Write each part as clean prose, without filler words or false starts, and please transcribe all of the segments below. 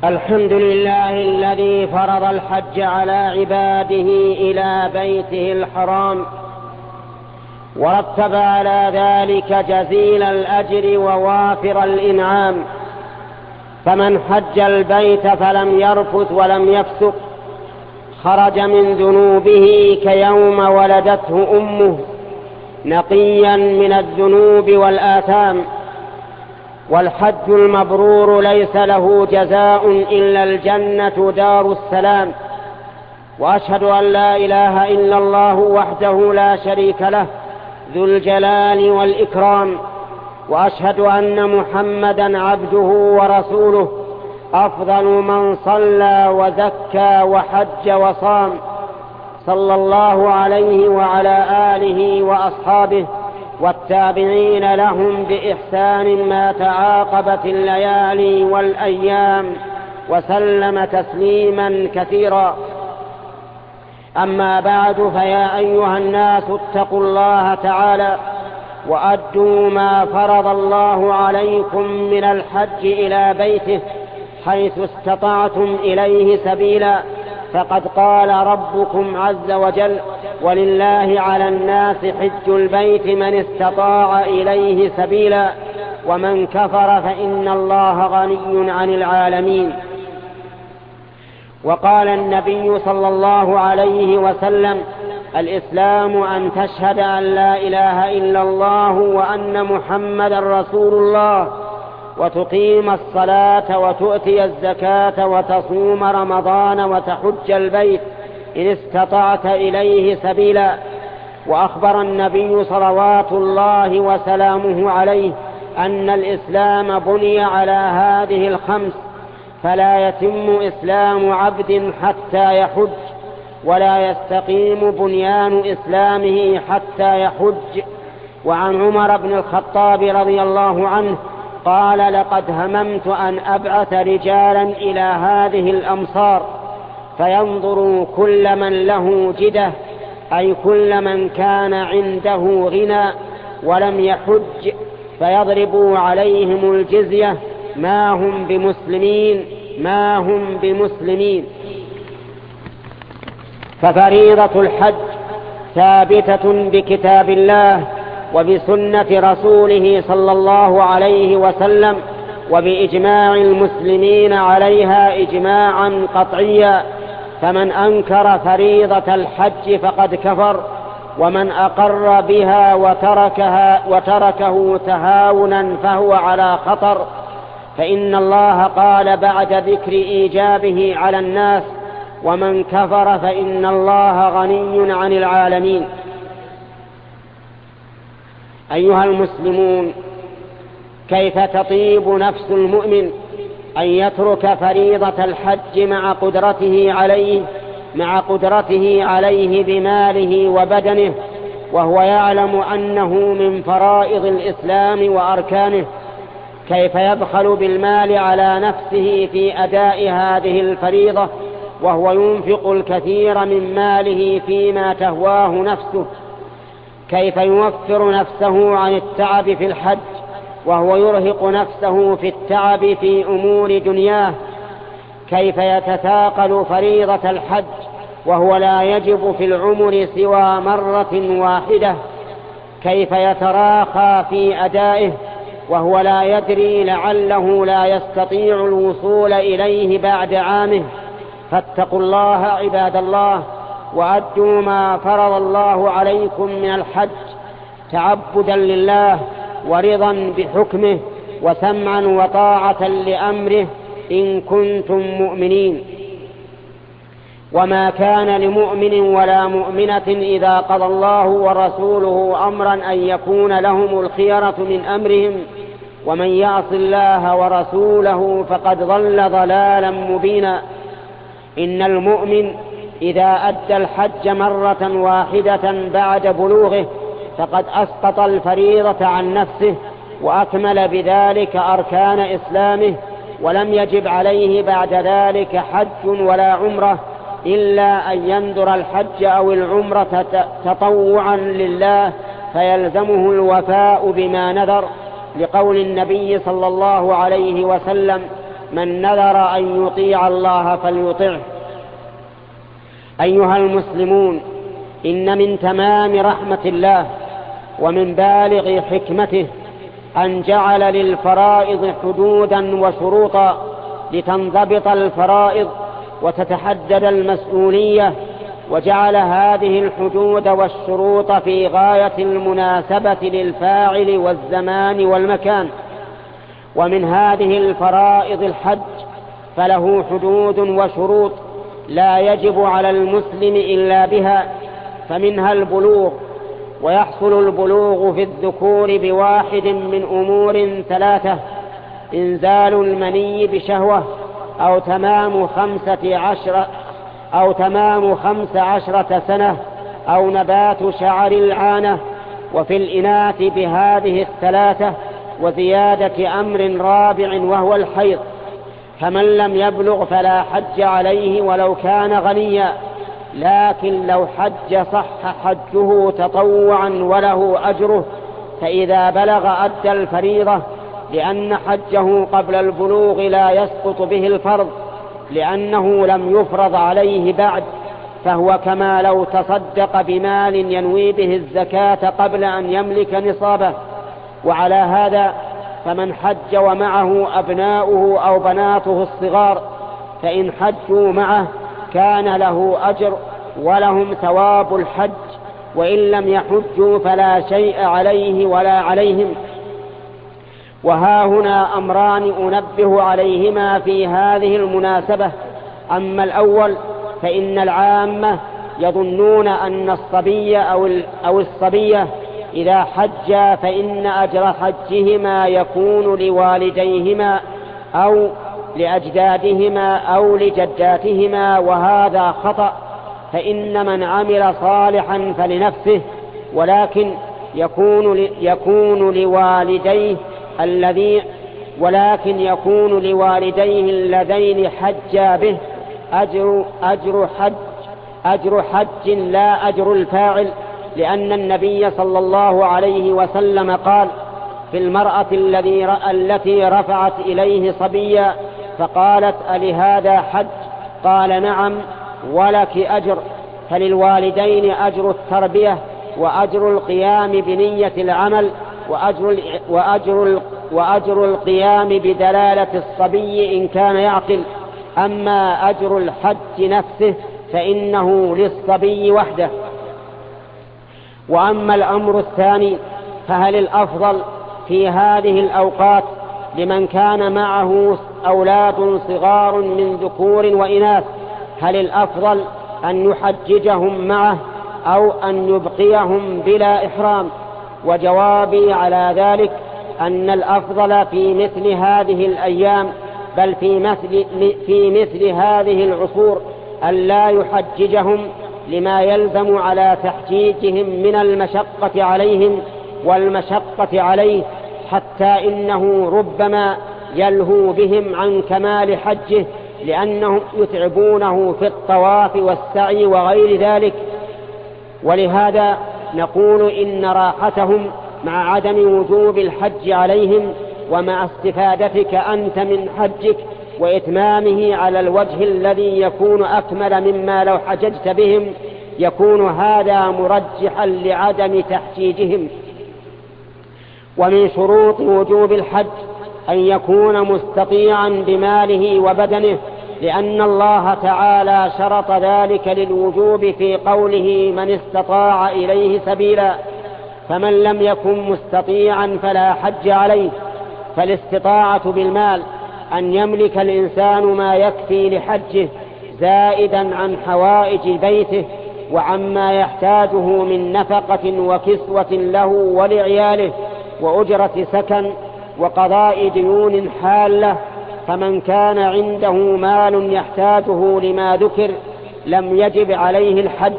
الحمد لله الذي فرض الحج على عباده إلى بيته الحرام، ورتب على ذلك جزيل الأجر ووافر الإنعام. فمن حج البيت فلم يرفث ولم يفسق خرج من ذنوبه كيوم ولدته أمه، نقيا من الذنوب والآثام. والحج المبرور ليس له جزاء إلا الجنة دار السلام. وأشهد أن لا إله إلا الله وحده لا شريك له ذو الجلال والإكرام، وأشهد أن محمدا عبده ورسوله أفضل من صلى وزكى وحج وصام، صلى الله عليه وعلى آله وأصحابه والتابعين لهم بإحسان ما تعاقبت الليالي والأيام، وسلم تسليما كثيرا. أما بعد، فيا أيها الناس اتقوا الله تعالى وأدوا ما فرض الله عليكم من الحج إلى بيته حيث استطعتم إليه سبيلا. فقد قال ربكم عز وجل: ولله على الناس حج البيت من استطاع إليه سبيلا، ومن كفر فإن الله غني عن العالمين. وقال النبي صلى الله عليه وسلم: الإسلام أن تشهد أن لا إله إلا الله وأن محمدا رسول الله، وتقيم الصلاة وتؤتي الزكاة وتصوم رمضان وتحج البيت إن استطعت إليه سبيلا. وأخبر النبي صلوات الله وسلامه عليه أن الإسلام بني على هذه الخمس، فلا يتم إسلام عبد حتى يحج، ولا يستقيم بنيان إسلامه حتى يحج. وعن عمر بن الخطاب رضي الله عنه قال: لقد هممت أن أبعث رجالا إلى هذه الأمصار فينظروا كل من له جدة، أي كل من كان عنده غنى ولم يحج، فيضربوا عليهم الجزية، ما هم بمسلمين. ففريضة الحج ثابتة بكتاب الله وبسنة رسوله صلى الله عليه وسلم، وبإجماع المسلمين عليها إجماعا قطعيا. فمن أنكر فريضة الحج فقد كفر، ومن أقر بها وتركه تهاونا فهو على خطر. فإن الله قال بعد ذكر إيجابه على الناس: ومن كفر فإن الله غني عن العالمين. أيها المسلمون، كيف تطيب نفس المؤمن أن يترك فريضة الحج مع قدرته عليه بماله وبدنه، وهو يعلم أنه من فرائض الإسلام وأركانه؟ كيف يبخل بالمال على نفسه في أداء هذه الفريضة وهو ينفق الكثير من ماله فيما تهواه نفسه؟ كيف يوفر نفسه عن التعب في الحج وهو يرهق نفسه في التعب في أمور دنياه؟ كيف يتثاقل فريضة الحج وهو لا يجب في العمر سوى مرة واحدة؟ كيف يتراخى في أدائه وهو لا يدري لعله لا يستطيع الوصول إليه بعد عامه؟ فاتقوا الله عباد الله، وأدوا ما فرض الله عليكم من الحج تعبدا لله ورضا بحكمه وسمعا وطاعة لأمره إن كنتم مؤمنين. وما كان لمؤمن ولا مؤمنة إذا قضى الله ورسوله أمرا أن يكون لهم الخيرة من أمرهم، ومن يعص الله ورسوله فقد ضل ضلالا مبينا. إن المؤمن إذا أدى الحج مرة واحدة بعد بلوغه فقد أسقط الفريضة عن نفسه، وأكمل بذلك أركان إسلامه، ولم يجب عليه بعد ذلك حج ولا عمرة، إلا أن ينذر الحج أو العمرة تطوعا لله فيلزمه الوفاء بما نذر، لقول النبي صلى الله عليه وسلم: من نذر أن يطيع الله فليطعه. أيها المسلمون، إن من تمام رحمة الله ومن بالغ حكمته أن جعل للفرائض حدودا وشروطا لتنضبط الفرائض وتتحدد المسؤولية، وجعل هذه الحدود والشروط في غاية المناسبة للفاعل والزمان والمكان. ومن هذه الفرائض الحج، فله حدود وشروط لا يجب على المسلم إلا بها، فمنها البلوغ، ويحصل البلوغ في الذكور بواحد من أمور ثلاثة: إنزال المني بشهوة، أو تمام 15 سنة، أو نبات شعر العانة. وفي الإناث بهذه الثلاثة وزيادة أمر رابع وهو الحيض. فمن لم يبلغ فلا حج عليه ولو كان غنيا، لكن لو حج صح حجه تطوعا وله أجره، فإذا بلغ أدى الفريضة، لأن حجه قبل البلوغ لا يسقط به الفرض، لأنه لم يفرض عليه بعد، فهو كما لو تصدق بمال ينوي به الزكاة قبل أن يملك نصابه. وعلى هذا فمن حج ومعه أبناؤه أو بناته الصغار، فإن حجوا معه كان له أجر ولهم ثواب الحج، وإن لم يحجوا فلا شيء عليه ولا عليهم. وها هنا أمران أنبه عليهما في هذه المناسبة. أما الأول فإن العامة يظنون أن الصبي أو الصبية إذا حجا فإن أجر حجهما يكون لوالديهما أو لأجدادهما أو لجداتهما، وهذا خطأ. فإن من عمل صالحا فلنفسه، ولكن يكون لوالديه اللذين حجا به أجر حج لا أجر الفاعل، لأن النبي صلى الله عليه وسلم قال في المرأة التي رفعت إليه صبيا فقالت: ألهذا حج؟ قال: نعم، ولك أجر. فللوالدين أجر التربية وأجر القيام بنية العمل وأجر القيام بدلالة الصبي إن كان يعقل. أما أجر الحج نفسه فإنه للصبي وحده. وأما الأمر الثاني، فهل الأفضل في هذه الأوقات لمن كان معه أولاد صغار من ذكور وإناث، هل الأفضل أن يحججهم معه أو أن يبقيهم بلا إحرام؟ وجوابي على ذلك أن الأفضل في مثل هذه الأيام، بل في مثل هذه العصور، أن لا يحججهم، لما يلزم على تحجيجهم من المشقة عليهم والمشقة عليه، حتى إنه ربما يلهو بهم عن كمال حجه، لأنهم يتعبونه في الطواف والسعي وغير ذلك. ولهذا نقول إن راحتهم مع عدم وجوب الحج عليهم، ومع استفادتك أنت من حجك وإتمامه على الوجه الذي يكون أكمل مما لو حججت بهم، يكون هذا مرجحا لعدم تحجيجهم. ومن شروط وجوب الحج أن يكون مستطيعا بماله وبدنه، لأن الله تعالى شرط ذلك للوجوب في قوله: من استطاع إليه سبيلا. فمن لم يكن مستطيعا فلا حج عليه. فالاستطاعة بالمال أن يملك الإنسان ما يكفي لحجه، زائدا عن حوائج بيته وعما يحتاجه من نفقة وكسوة له ولعياله وأجرة سكن وقضاء ديون حالة. فمن كان عنده مال يحتاجه لما ذكر لم يجب عليه الحج.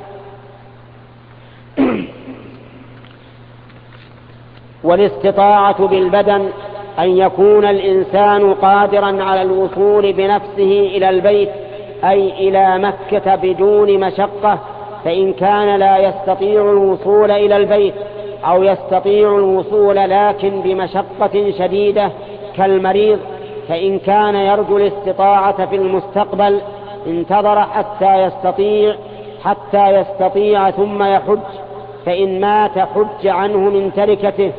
والاستطاعة بالبدن أن يكون الإنسان قادرا على الوصول بنفسه إلى البيت، أي إلى مكة بدون مشقة. فإن كان لا يستطيع الوصول إلى البيت أو يستطيع الوصول لكن بمشقة شديدة كالمريض، فإن كان يرجو الاستطاعة في المستقبل انتظر حتى يستطيع ثم يحج، فإن مات حج عنه من تركته.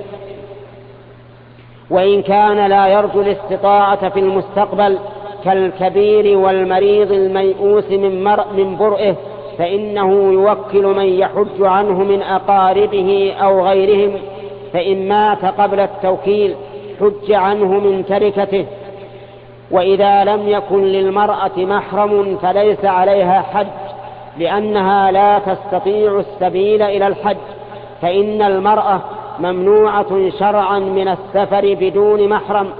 وإن كان لا يرجو الاستطاعة في المستقبل كالكبير والمريض الميؤوس من برئه، فإنه يوكل من يحج عنه من أقاربه أو غيرهم، فإن مات قبل التوكيل حج عنه من تركته. وإذا لم يكن للمرأة محرم فليس عليها حج، لأنها لا تستطيع السبيل إلى الحج، فإن المرأة ممنوعة شرعا من السفر بدون محرم،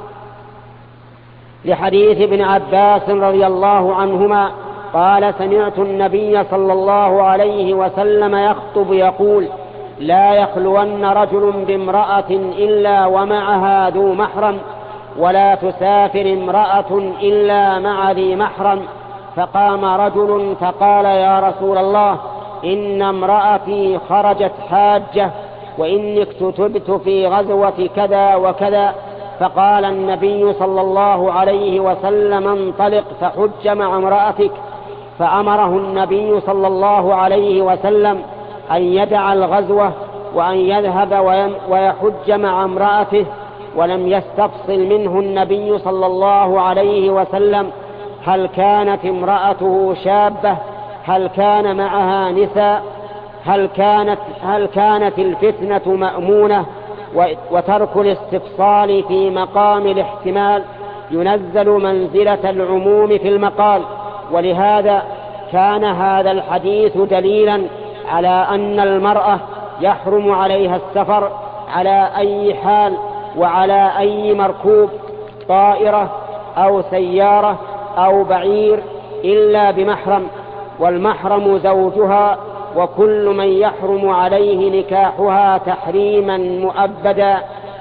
لحديث ابن عباس رضي الله عنهما قال: سمعت النبي صلى الله عليه وسلم يخطب يقول: لا يخلون رجل بامرأة إلا ومعها ذو محرم، ولا تسافر امرأة إلا مع ذي محرم. فقام رجل فقال: يا رسول الله، إن امرأتي خرجت حاجة، وإني اكتتبت في غزوة كذا وكذا. فقال النبي صلى الله عليه وسلم: انطلق فحج مع امرأتك. فأمره النبي صلى الله عليه وسلم أن يدع الغزوة وأن يذهب ويحج مع امرأته، ولم يستفصل منه النبي صلى الله عليه وسلم هل كانت امرأته شابة، هل كان معها نساء، هل كانت الفتنة مأمونة. وترك الاستفصال في مقام الاحتمال ينزل منزلة العموم في المقال، ولهذا كان هذا الحديث دليلا على أن المرأة يحرم عليها السفر على أي حال وعلى أي مركوب، طائرة أو سيارة أو بعير، إلا بمحرم، والمحرم زوجها، وكل من يحرم عليه نكاحها تحريما مؤبدا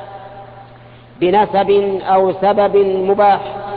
بنسب أو سبب مباح.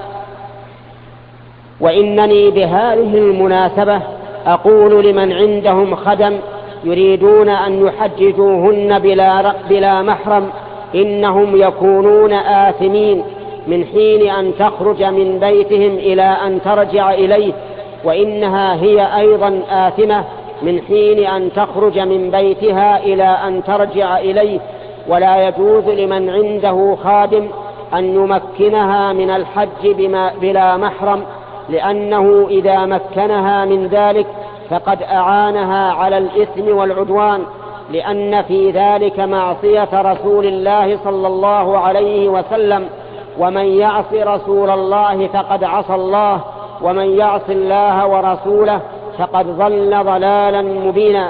وإنني بهذه المناسبة أقول لمن عندهم خدم يريدون أن يحججوهن بلا محرم: إنهم يكونون آثمين من حين أن تخرج من بيتهم إلى أن ترجع إليه، وإنها هي أيضا آثمة من حين أن تخرج من بيتها إلى أن ترجع إليه. ولا يجوز لمن عنده خادم أن يمكنها من الحج بلا محرم، لأنه إذا مكنها من ذلك فقد أعانها على الإثم والعدوان، لأن في ذلك معصية رسول الله صلى الله عليه وسلم: ومن يعص رسول الله فقد عصى الله، ومن يعص الله ورسوله فقد ضل ضلالا مبينا.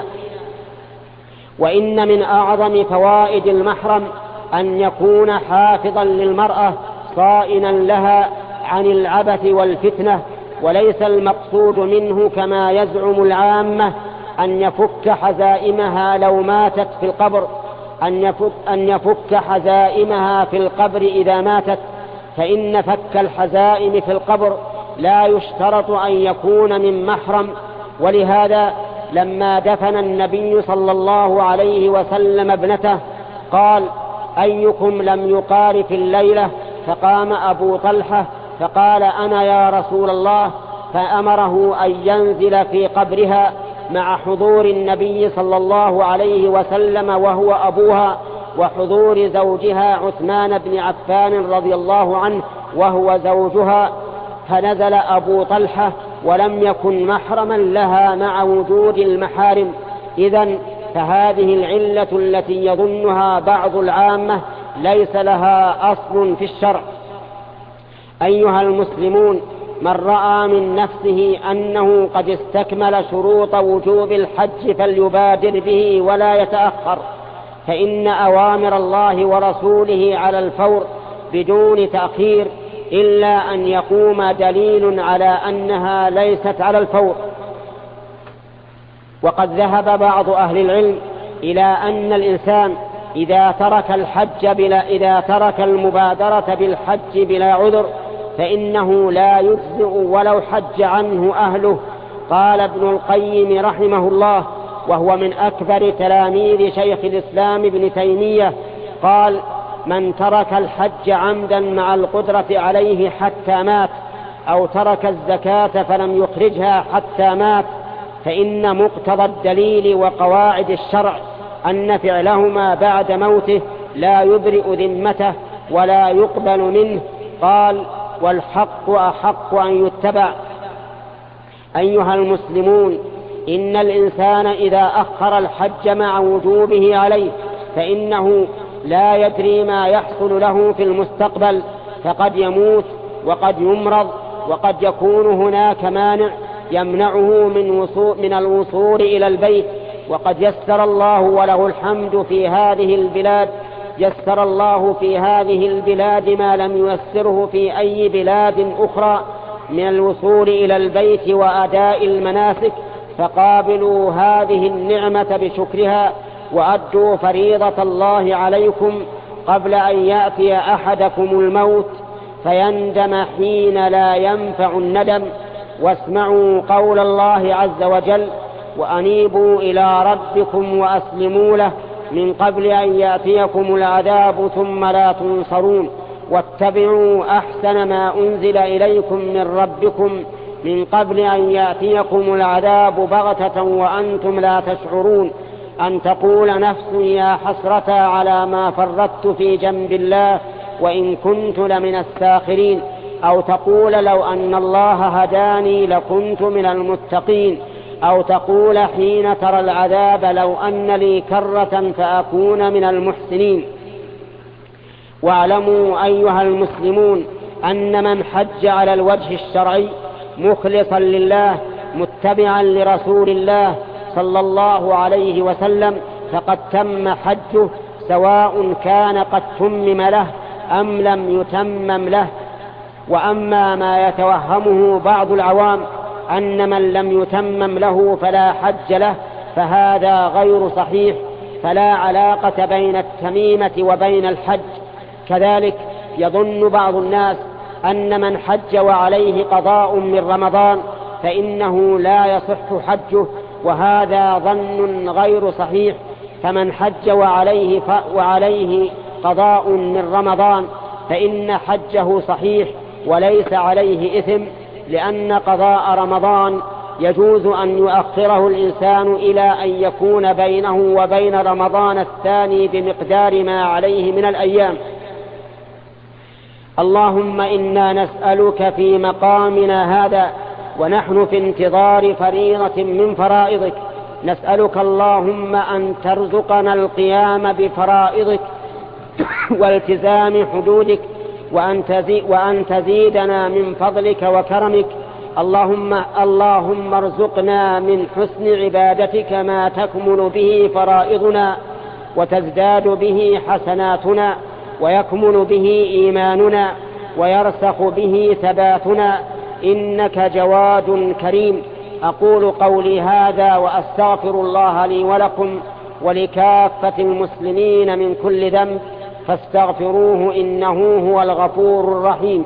وإن من أعظم فوائد المحرم أن يكون حافظا للمرأة صائنا لها عن العبث والفتنة، وليس المقصود منه كما يزعم العامة أن يفك حزائمها لو ماتت في القبر، أن يفك حزائمها في القبر إذا ماتت، فإن فك الحزائم في القبر لا يشترط أن يكون من محرم. ولهذا لما دفن النبي صلى الله عليه وسلم ابنته قال: أيكم لم يقارف الليلة؟ فقام أبو طلحة فقال: أنا يا رسول الله. فأمره أن ينزل في قبرها مع حضور النبي صلى الله عليه وسلم وهو أبوها، وحضور زوجها عثمان بن عفان رضي الله عنه وهو زوجها. فنزل أبو طلحة ولم يكن محرما لها مع وجود المحارم. إذن فهذه العلة التي يظنها بعض العامة ليس لها أصل في الشرع. أيها المسلمون، من رأى من نفسه أنه قد استكمل شروط وجوب الحج فليبادر به ولا يتأخر، فإن أوامر الله ورسوله على الفور بدون تأخير، إلا أن يقوم دليل على أنها ليست على الفور. وقد ذهب بعض أهل العلم إلى أن الإنسان إذا ترك المبادرة بالحج بلا عذر فإنه لا يجزئ ولو حج عنه أهله. قال ابن القيم رحمه الله، وهو من أكبر تلاميذ شيخ الإسلام ابن تيمية، قال: من ترك الحج عمدا مع القدرة عليه حتى مات، أو ترك الزكاة فلم يخرجها حتى مات، فإن مقتضى الدليل وقواعد الشرع أن فعلهما بعد موته لا يبرئ ذمته ولا يقبل منه. قال: والحق أحق أن يتبع. أيها المسلمون، إن الإنسان إذا أخر الحج مع وجوبه عليه فإنه لا يدري ما يحصل له في المستقبل، فقد يموت وقد يمرض وقد يكون هناك مانع يمنعه من الوصول إلى البيت. وقد يسر الله وله الحمد في هذه البلاد، يسر الله في هذه البلاد ما لم ييسره في أي بلاد أخرى من الوصول إلى البيت وأداء المناسك، فقابلوا هذه النعمة بشكرها وأدوا فريضة الله عليكم قبل أن يأتي أحدكم الموت فيندم حين لا ينفع الندم. واسمعوا قول الله عز وجل: وأنيبوا إلى ربكم وأسلموا له من قبل أن يأتيكم العذاب ثم لا تنصرون، واتبعوا أحسن ما أنزل إليكم من ربكم من قبل أن يأتيكم العذاب بغتة وأنتم لا تشعرون، أن تقول نفس يا حسرة على ما فرطت في جنب الله وإن كنت لمن الساخرين، أو تقول لو أن الله هداني لكنت من المتقين، أو تقول حين ترى العذاب لو أن لي كرة فأكون من المحسنين. واعلموا أيها المسلمون أن من حج على الوجه الشرعي مخلصا لله متبعا لرسول الله صلى الله عليه وسلم فقد تم حجه، سواء كان قد تمم له أم لم يتمم له. وأما ما يتوهمه بعض العوام أن من لم يتمم له فلا حج له فهذا غير صحيح، فلا علاقة بين التميمة وبين الحج. كذلك يظن بعض الناس أن من حج وعليه قضاء من رمضان فإنه لا يصح حجه، وهذا ظن غير صحيح. فمن حج وعليه قضاء من رمضان فإن حجه صحيح وليس عليه إثم، لأن قضاء رمضان يجوز أن يؤخره الإنسان إلى أن يكون بينه وبين رمضان الثاني بمقدار ما عليه من الأيام. اللهم إنا نسألك في مقامنا هذا ونحن في انتظار فريضة من فرائضك، نسألك اللهم أن ترزقنا القيام بفرائضك والتزام حدودك، وأن تزيدنا من فضلك وكرمك. اللهم ارزقنا من حسن عبادتك ما تكمل به فرائضنا وتزداد به حسناتنا ويكمل به إيماننا ويرسخ به ثباتنا، إنك جواد كريم. أقول قولي هذا وأستغفر الله لي ولكم ولكافة المسلمين من كل ذنب فاستغفروه إنه هو الغفور الرحيم.